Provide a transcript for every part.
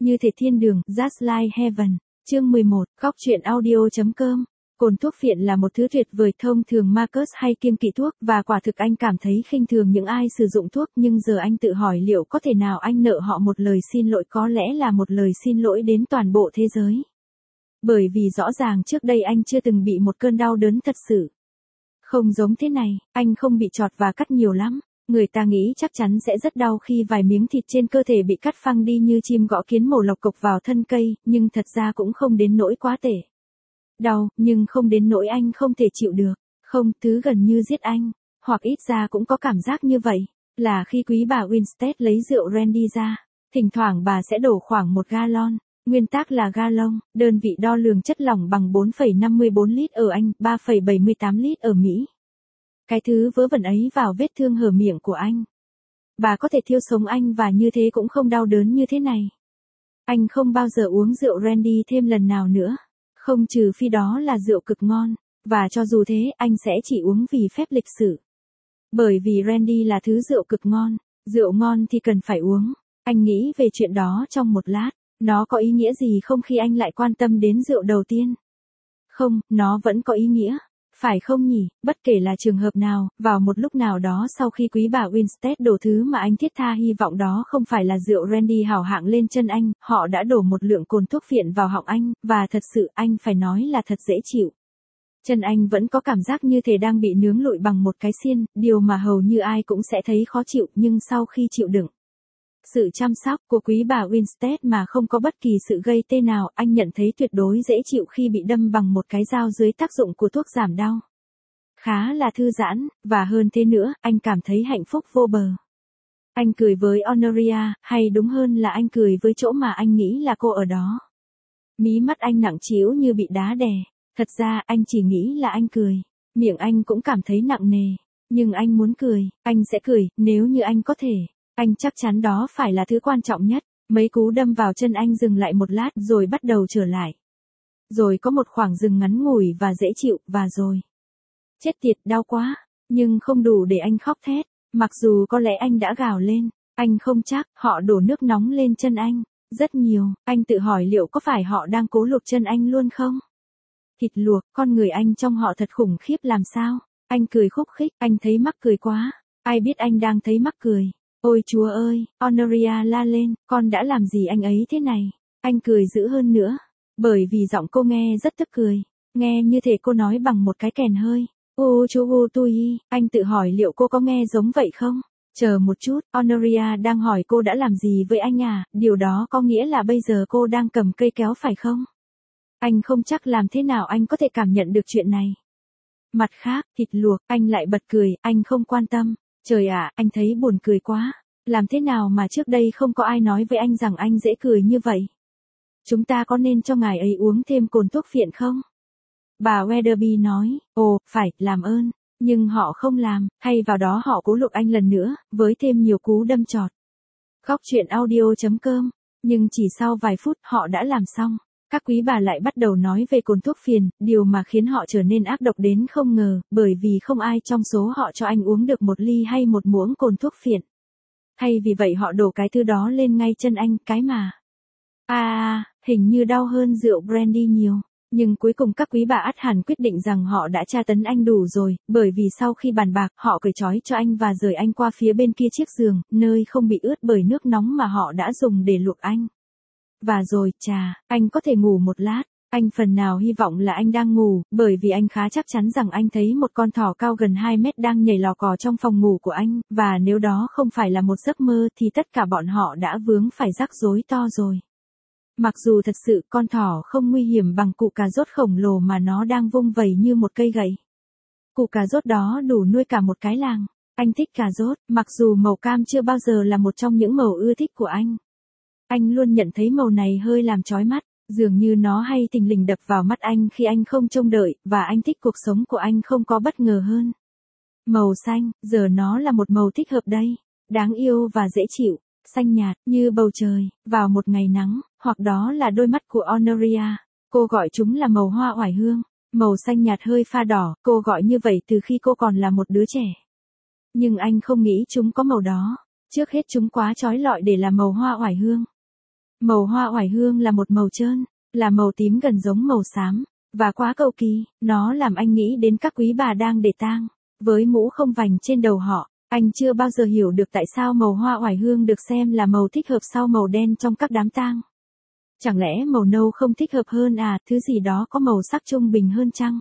Như thể thiên đường, Just Like Heaven. Chương 11, Góc truyện audio.com. Cồn thuốc phiện là một thứ tuyệt vời, thông thường Marcus hay kiêng kỵ thuốc, và quả thực anh cảm thấy khinh thường những ai sử dụng thuốc, nhưng giờ anh tự hỏi liệu có thể nào anh nợ họ một lời xin lỗi, có lẽ là một lời xin lỗi đến toàn bộ thế giới. Bởi vì rõ ràng trước đây anh chưa từng bị một cơn đau đớn thật sự. Không giống thế này, anh không bị chọt và cắt nhiều lắm. Người ta nghĩ chắc chắn sẽ rất đau khi vài miếng thịt trên cơ thể bị cắt phăng đi như chim gõ kiến mổ lộc cộc vào thân cây, nhưng thật ra cũng không đến nỗi quá tệ. Đau, nhưng không đến nỗi anh không thể chịu được. Không, thứ gần như giết anh. Hoặc ít ra cũng có cảm giác như vậy. Là khi quý bà Winstead lấy rượu brandy ra. Thỉnh thoảng bà sẽ đổ khoảng 1 gallon. Nguyên tắc là gallon, đơn vị đo lường chất lỏng bằng 4,54 lít ở Anh, 3,78 lít ở Mỹ. Cái thứ vớ vẩn ấy vào vết thương hở miệng của anh. Bà có thể thiêu sống anh và như thế cũng không đau đớn như thế này. Anh không bao giờ uống rượu brandy thêm lần nào nữa. Không, trừ phi đó là rượu cực ngon. Và cho dù thế, anh sẽ chỉ uống vì phép lịch sử. Bởi vì brandy là thứ rượu cực ngon. Rượu ngon thì cần phải uống. Anh nghĩ về chuyện đó trong một lát. Nó có ý nghĩa gì không khi anh lại quan tâm đến rượu đầu tiên? Không, nó vẫn có ý nghĩa. Phải không nhỉ, bất kể là trường hợp nào, vào một lúc nào đó sau khi quý bà Winstead đổ thứ mà anh thiết tha hy vọng đó không phải là rượu brandy hảo hạng lên chân anh, họ đã đổ một lượng cồn thuốc phiện vào họng anh, và thật sự anh phải nói là thật dễ chịu. Chân anh vẫn có cảm giác như thể đang bị nướng lụi bằng một cái xiên, điều mà hầu như ai cũng sẽ thấy khó chịu, nhưng sau khi chịu đựng sự chăm sóc của quý bà Winstead mà không có bất kỳ sự gây tê nào, anh nhận thấy tuyệt đối dễ chịu khi bị đâm bằng một cái dao dưới tác dụng của thuốc giảm đau. Khá là thư giãn, và hơn thế nữa, anh cảm thấy hạnh phúc vô bờ. Anh cười với Honoria, hay đúng hơn là anh cười với chỗ mà anh nghĩ là cô ở đó. Mí mắt anh nặng trĩu như bị đá đè. Thật ra, anh chỉ nghĩ là anh cười. Miệng anh cũng cảm thấy nặng nề. Nhưng anh muốn cười, anh sẽ cười, nếu như anh có thể. Anh chắc chắn đó phải là thứ quan trọng nhất. Mấy cú đâm vào chân anh dừng lại một lát rồi bắt đầu trở lại. Rồi có một khoảng dừng ngắn ngủi và dễ chịu, và rồi. Chết tiệt, đau quá. Nhưng không đủ để anh khóc thét. Mặc dù có lẽ anh đã gào lên. Anh không chắc, họ đổ nước nóng lên chân anh. Rất nhiều, anh tự hỏi liệu có phải họ đang cố luộc chân anh luôn không? Thịt luộc, con người anh trong họ thật khủng khiếp làm sao? Anh cười khúc khích, anh thấy mắc cười quá. Ai biết anh đang thấy mắc cười. Ôi Chúa ơi, Honoria la lên, con đã làm gì anh ấy thế này? Anh cười dữ hơn nữa, bởi vì giọng cô nghe rất tức cười, nghe như thể cô nói bằng một cái kèn hơi. Ô chú ô tui, anh tự hỏi liệu cô có nghe giống vậy không? Chờ một chút, Honoria đang hỏi cô đã làm gì với anh à, điều đó có nghĩa là bây giờ cô đang cầm cây kéo phải không? Anh không chắc làm thế nào anh có thể cảm nhận được chuyện này. Mặt khác, thịt luộc, anh lại bật cười, anh không quan tâm. Trời ạ, anh thấy buồn cười quá. Làm thế nào mà trước đây không có ai nói với anh rằng anh dễ cười như vậy? Chúng ta có nên cho ngài ấy uống thêm cồn thuốc phiện không? Bà Weatherby nói, ồ, phải, làm ơn. Nhưng họ không làm, hay vào đó họ cố luộc anh lần nữa, với thêm nhiều cú đâm chọt. Góc truyện audio.com. Nhưng chỉ sau vài phút, họ đã làm xong. Các quý bà lại bắt đầu nói về cồn thuốc phiện, điều mà khiến họ trở nên ác độc đến không ngờ, bởi vì không ai trong số họ cho anh uống được một ly hay một muỗng cồn thuốc phiện. Hay vì vậy họ đổ cái thứ đó lên ngay chân anh, cái mà. Hình như đau hơn rượu brandy nhiều. Nhưng cuối cùng các quý bà ắt hẳn quyết định rằng họ đã tra tấn anh đủ rồi, bởi vì sau khi bàn bạc, họ cởi trói cho anh và rời anh qua phía bên kia chiếc giường, nơi không bị ướt bởi nước nóng mà họ đã dùng để luộc anh. Và rồi, chà, anh có thể ngủ một lát. Anh phần nào hy vọng là anh đang ngủ, bởi vì anh khá chắc chắn rằng anh thấy một con thỏ cao gần 2 mét đang nhảy lò cò trong phòng ngủ của anh, và nếu đó không phải là một giấc mơ thì tất cả bọn họ đã vướng phải rắc rối to rồi. Mặc dù thật sự con thỏ không nguy hiểm bằng củ cà rốt khổng lồ mà nó đang vung vẩy như một cây gậy. Củ cà rốt đó đủ nuôi cả một cái làng. Anh thích cà rốt, mặc dù màu cam chưa bao giờ là một trong những màu ưa thích của anh. Anh luôn nhận thấy màu này hơi làm chói mắt. Dường như nó hay thình lình đập vào mắt anh khi anh không trông đợi, và anh thích cuộc sống của anh không có bất ngờ hơn. Màu xanh, giờ nó là một màu thích hợp đây. Đáng yêu và dễ chịu, xanh nhạt, như bầu trời, vào một ngày nắng, hoặc đó là đôi mắt của Honoria. Cô gọi chúng là màu hoa oải hương. Màu xanh nhạt hơi pha đỏ, cô gọi như vậy từ khi cô còn là một đứa trẻ. Nhưng anh không nghĩ chúng có màu đó. Trước hết chúng quá chói lọi để làm màu hoa oải hương. Màu hoa oải hương là một màu trơn, là màu tím gần giống màu xám, và quá cầu kỳ, nó làm anh nghĩ đến các quý bà đang để tang, với mũ không vành trên đầu họ. Anh chưa bao giờ hiểu được tại sao màu hoa oải hương được xem là màu thích hợp sau màu đen trong các đám tang. Chẳng lẽ màu nâu không thích hợp hơn à, thứ gì đó có màu sắc trung bình hơn chăng?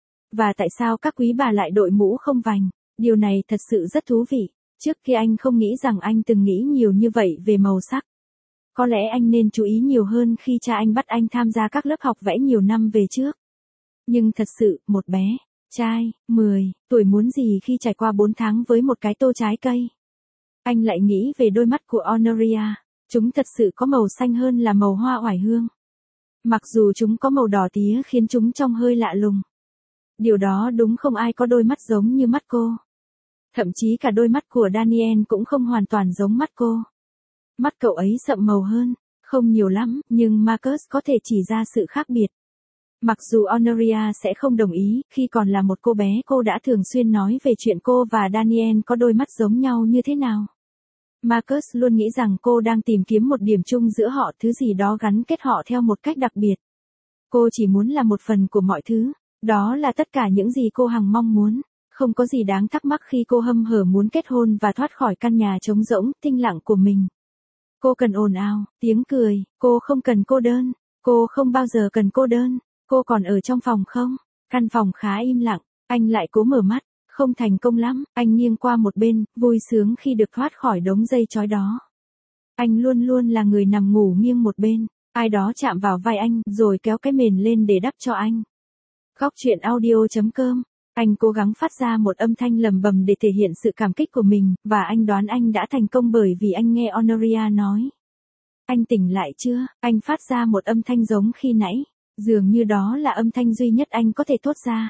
Và tại sao các quý bà lại đội mũ không vành? Điều này thật sự rất thú vị. Trước kia anh không nghĩ rằng anh từng nghĩ nhiều như vậy về màu sắc. Có lẽ anh nên chú ý nhiều hơn khi cha anh bắt anh tham gia các lớp học vẽ nhiều năm về trước. Nhưng thật sự, một bé trai, 10 tuổi muốn gì khi trải qua 4 tháng với một cái tô trái cây? Anh lại nghĩ về đôi mắt của Honoria. Chúng thật sự có màu xanh hơn là màu hoa oải hương. Mặc dù chúng có màu đỏ tía khiến chúng trông hơi lạ lùng. Điều đó đúng, không ai có đôi mắt giống như mắt cô. Thậm chí cả đôi mắt của Daniel cũng không hoàn toàn giống mắt cô. Mắt cậu ấy sậm màu hơn, không nhiều lắm, nhưng Marcus có thể chỉ ra sự khác biệt. Mặc dù Honoria sẽ không đồng ý, khi còn là một cô bé cô đã thường xuyên nói về chuyện cô và Daniel có đôi mắt giống nhau như thế nào. Marcus luôn nghĩ rằng cô đang tìm kiếm một điểm chung giữa họ, thứ gì đó gắn kết họ theo một cách đặc biệt. Cô chỉ muốn là một phần của mọi thứ, đó là tất cả những gì cô hằng mong muốn. Không có gì đáng thắc mắc khi cô hăm hở muốn kết hôn và thoát khỏi căn nhà trống rỗng, tĩnh lặng của mình. Cô cần ồn ào, tiếng cười, cô không cần cô đơn, cô không bao giờ cần cô đơn. Cô còn ở trong phòng không? Căn phòng khá im lặng, anh lại cố mở mắt, không thành công lắm, anh nghiêng qua một bên, vui sướng khi được thoát khỏi đống dây trói đó. Anh luôn luôn là người nằm ngủ nghiêng một bên, ai đó chạm vào vai anh rồi kéo cái mền lên để đắp cho anh. Góc truyện audio.com. Anh cố gắng phát ra một âm thanh lầm bầm để thể hiện sự cảm kích của mình, và anh đoán anh đã thành công bởi vì anh nghe Honoria nói. Anh tỉnh lại chưa? Anh phát ra một âm thanh giống khi nãy. Dường như đó là âm thanh duy nhất anh có thể thốt ra.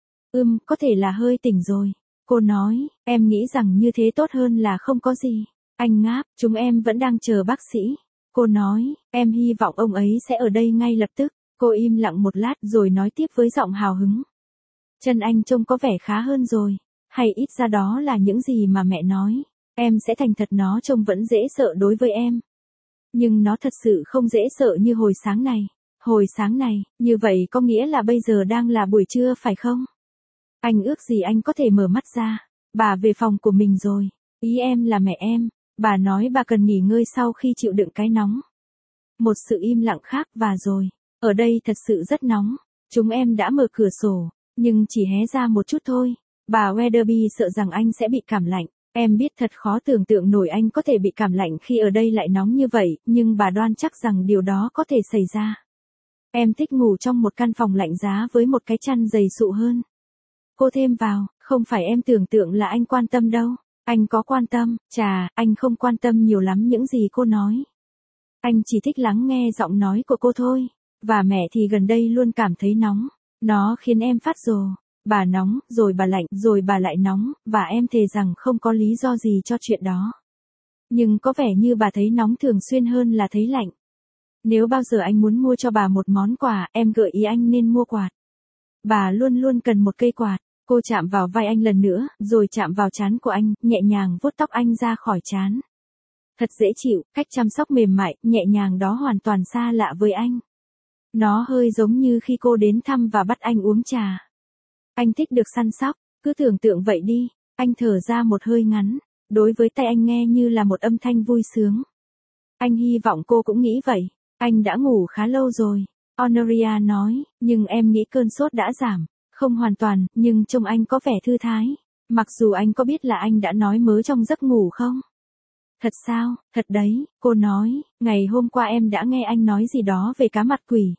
Có thể là hơi tỉnh rồi. Cô nói, em nghĩ rằng như thế tốt hơn là không có gì. Anh ngáp, chúng em vẫn đang chờ bác sĩ. Cô nói, em hy vọng ông ấy sẽ ở đây ngay lập tức. Cô im lặng một lát rồi nói tiếp với giọng hào hứng. Chân anh trông có vẻ khá hơn rồi. Hay ít ra đó là những gì mà mẹ nói. Em sẽ thành thật, nó trông vẫn dễ sợ đối với em. Nhưng nó thật sự không dễ sợ như hồi sáng này. Hồi sáng này, như vậy có nghĩa là bây giờ đang là buổi trưa phải không? Anh ước gì anh có thể mở mắt ra. Bà về phòng của mình rồi. Ý em là mẹ em. Bà nói bà cần nghỉ ngơi sau khi chịu đựng cái nóng. Một sự im lặng khác và rồi. Ở đây thật sự rất nóng. Chúng em đã mở cửa sổ, nhưng chỉ hé ra một chút thôi. Bà Weatherby sợ rằng anh sẽ bị cảm lạnh. Em biết thật khó tưởng tượng nổi anh có thể bị cảm lạnh khi ở đây lại nóng như vậy, nhưng bà đoan chắc rằng điều đó có thể xảy ra. Em thích ngủ trong một căn phòng lạnh giá với một cái chăn dày sụ hơn. Cô thêm vào, không phải em tưởng tượng là anh quan tâm đâu. Anh có quan tâm, chà, anh không quan tâm nhiều lắm những gì cô nói. Anh chỉ thích lắng nghe giọng nói của cô thôi. Và mẹ thì gần đây luôn cảm thấy nóng. Nó khiến em phát rồ. Bà nóng, rồi bà lạnh, rồi bà lại nóng, và em thề rằng không có lý do gì cho chuyện đó. Nhưng có vẻ như bà thấy nóng thường xuyên hơn là thấy lạnh. Nếu bao giờ anh muốn mua cho bà một món quà, em gợi ý anh nên mua quạt. Bà luôn luôn cần một cây quạt. Cô chạm vào vai anh lần nữa, rồi chạm vào trán của anh, nhẹ nhàng vuốt tóc anh ra khỏi trán. Thật dễ chịu, cách chăm sóc mềm mại, nhẹ nhàng đó hoàn toàn xa lạ với anh. Nó hơi giống như khi cô đến thăm và bắt anh uống trà. Anh thích được săn sóc, cứ tưởng tượng vậy đi. Anh thở ra một hơi ngắn. Đối với tay anh nghe như là một âm thanh vui sướng. Anh hy vọng cô cũng nghĩ vậy. Anh đã ngủ khá lâu rồi. Honoria nói, nhưng em nghĩ cơn sốt đã giảm. Không hoàn toàn, nhưng trông anh có vẻ thư thái. Mặc dù anh có biết là anh đã nói mớ trong giấc ngủ không? Thật sao, thật đấy, cô nói, ngày hôm qua em đã nghe anh nói gì đó về cá mặt quỷ.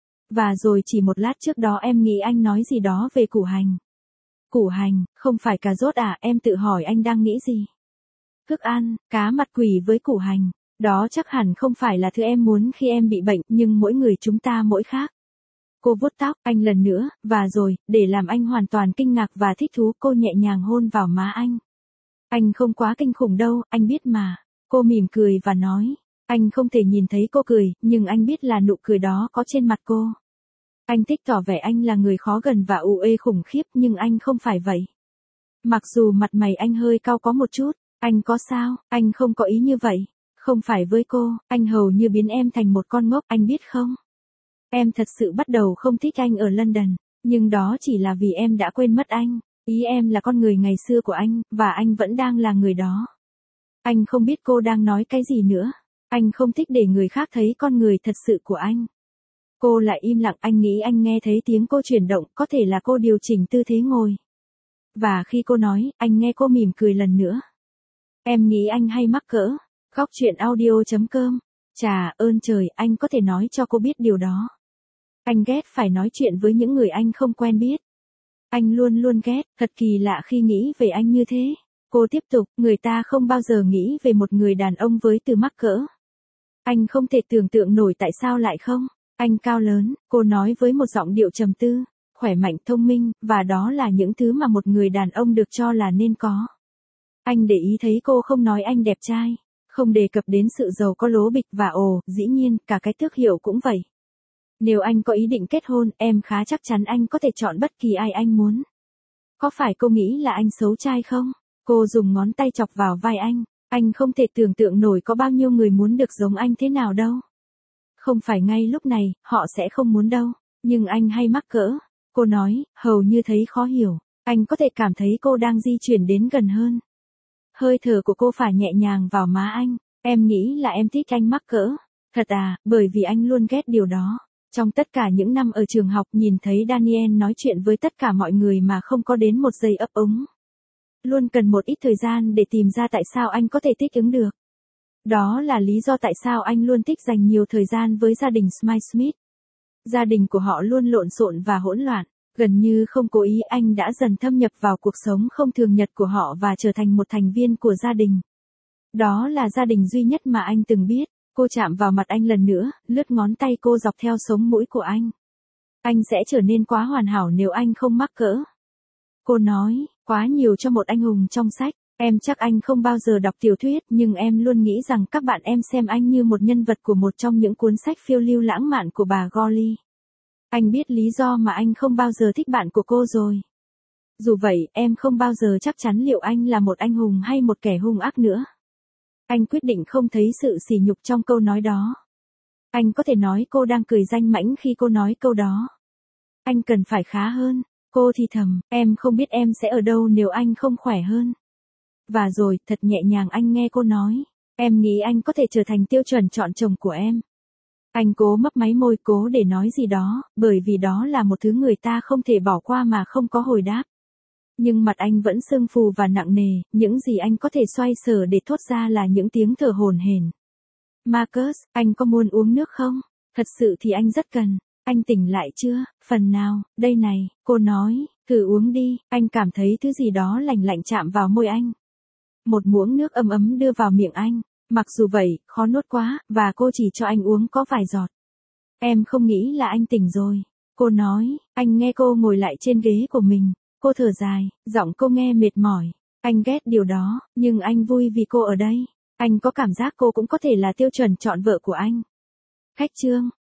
Và rồi chỉ một lát trước đó em nghĩ anh nói gì đó về củ hành. Củ hành, không phải cà rốt à? Em tự hỏi anh đang nghĩ gì? Thức ăn, cá mặt quỷ với củ hành. Đó chắc hẳn không phải là thứ em muốn khi em bị bệnh, nhưng mỗi người chúng ta mỗi khác. Cô vuốt tóc anh lần nữa, và rồi, để làm anh hoàn toàn kinh ngạc và thích thú, cô nhẹ nhàng hôn vào má anh. Anh không quá kinh khủng đâu, anh biết mà. Cô mỉm cười và nói. Anh không thể nhìn thấy cô cười, nhưng anh biết là nụ cười đó có trên mặt cô. Anh thích tỏ vẻ anh là người khó gần và uê khủng khiếp, nhưng anh không phải vậy. Mặc dù mặt mày anh hơi cau có một chút, anh có sao, anh không có ý như vậy. Không phải với cô, anh hầu như biến em thành một con ngốc, anh biết không? Em thật sự bắt đầu không thích anh ở London, nhưng đó chỉ là vì em đã quên mất anh. Ý em là con người ngày xưa của anh, và anh vẫn đang là người đó. Anh không biết cô đang nói cái gì nữa. Anh không thích để người khác thấy con người thật sự của anh. Cô lại im lặng, anh nghĩ anh nghe thấy tiếng cô chuyển động, có thể là cô điều chỉnh tư thế ngồi. Và khi cô nói, anh nghe cô mỉm cười lần nữa. Em nghĩ anh hay mắc cỡ. Góc chuyện audio.com. Chà ơn trời, anh có thể nói cho cô biết điều đó. Anh ghét phải nói chuyện với những người anh không quen biết. Anh luôn luôn ghét, thật kỳ lạ khi nghĩ về anh như thế. Cô tiếp tục, người ta không bao giờ nghĩ về một người đàn ông với từ mắc cỡ. Anh không thể tưởng tượng nổi tại sao lại không. Anh cao lớn, cô nói với một giọng điệu trầm tư, khỏe mạnh thông minh, và đó là những thứ mà một người đàn ông được cho là nên có. Anh để ý thấy cô không nói anh đẹp trai, không đề cập đến sự giàu có lố bịch và dĩ nhiên, cả cái tước hiệu cũng vậy. Nếu anh có ý định kết hôn, em khá chắc chắn anh có thể chọn bất kỳ ai anh muốn. Có phải cô nghĩ là anh xấu trai không? Cô dùng ngón tay chọc vào vai anh không thể tưởng tượng nổi có bao nhiêu người muốn được giống anh thế nào đâu. Không phải ngay lúc này, họ sẽ không muốn đâu, nhưng anh hay mắc cỡ. Cô nói, hầu như thấy khó hiểu, anh có thể cảm thấy cô đang di chuyển đến gần hơn. Hơi thở của cô phả nhẹ nhàng vào má anh, em nghĩ là em thích anh mắc cỡ. Thật à, bởi vì anh luôn ghét điều đó. Trong tất cả những năm ở trường học nhìn thấy Daniel nói chuyện với tất cả mọi người mà không có đến một giây ấp úng. Luôn cần một ít thời gian để tìm ra tại sao anh có thể thích ứng được. Đó là lý do tại sao anh luôn thích dành nhiều thời gian với gia đình Smith. Gia đình của họ luôn lộn xộn và hỗn loạn, gần như không cố ý anh đã dần thâm nhập vào cuộc sống không thường nhật của họ và trở thành một thành viên của gia đình. Đó là gia đình duy nhất mà anh từng biết. Cô chạm vào mặt anh lần nữa, lướt ngón tay cô dọc theo sống mũi của anh. Anh sẽ trở nên quá hoàn hảo nếu anh không mắc cỡ. Cô nói, quá nhiều cho một anh hùng trong sách. Em chắc anh không bao giờ đọc tiểu thuyết, nhưng em luôn nghĩ rằng các bạn em xem anh như một nhân vật của một trong những cuốn sách phiêu lưu lãng mạn của bà Golly. Anh biết lý do mà anh không bao giờ thích bạn của cô rồi. Dù vậy, em không bao giờ chắc chắn liệu anh là một anh hùng hay một kẻ hung ác nữa. Anh quyết định không thấy sự sỉ nhục trong câu nói đó. Anh có thể nói cô đang cười danh mãnh khi cô nói câu đó. Anh cần phải khá hơn. Cô thì thầm, em không biết em sẽ ở đâu nếu anh không khỏe hơn. Và rồi, thật nhẹ nhàng anh nghe cô nói, em nghĩ anh có thể trở thành tiêu chuẩn chọn chồng của em. Anh cố mấp máy môi cố để nói gì đó, bởi vì đó là một thứ người ta không thể bỏ qua mà không có hồi đáp. Nhưng mặt anh vẫn sưng phù và nặng nề, những gì anh có thể xoay sở để thốt ra là những tiếng thở hổn hển. Marcus, anh có muốn uống nước không? Thật sự thì anh rất cần. Anh tỉnh lại chưa? Phần nào, đây này, cô nói, thử uống đi. Anh cảm thấy thứ gì đó lạnh lạnh chạm vào môi anh. Một muỗng nước ấm ấm đưa vào miệng anh. Mặc dù vậy, khó nuốt quá, và cô chỉ cho anh uống có vài giọt. Em không nghĩ là anh tỉnh rồi. Cô nói, anh nghe cô ngồi lại trên ghế của mình. Cô thở dài, giọng cô nghe mệt mỏi. Anh ghét điều đó, nhưng anh vui vì cô ở đây. Anh có cảm giác cô cũng có thể là tiêu chuẩn chọn vợ của anh. Khách chương.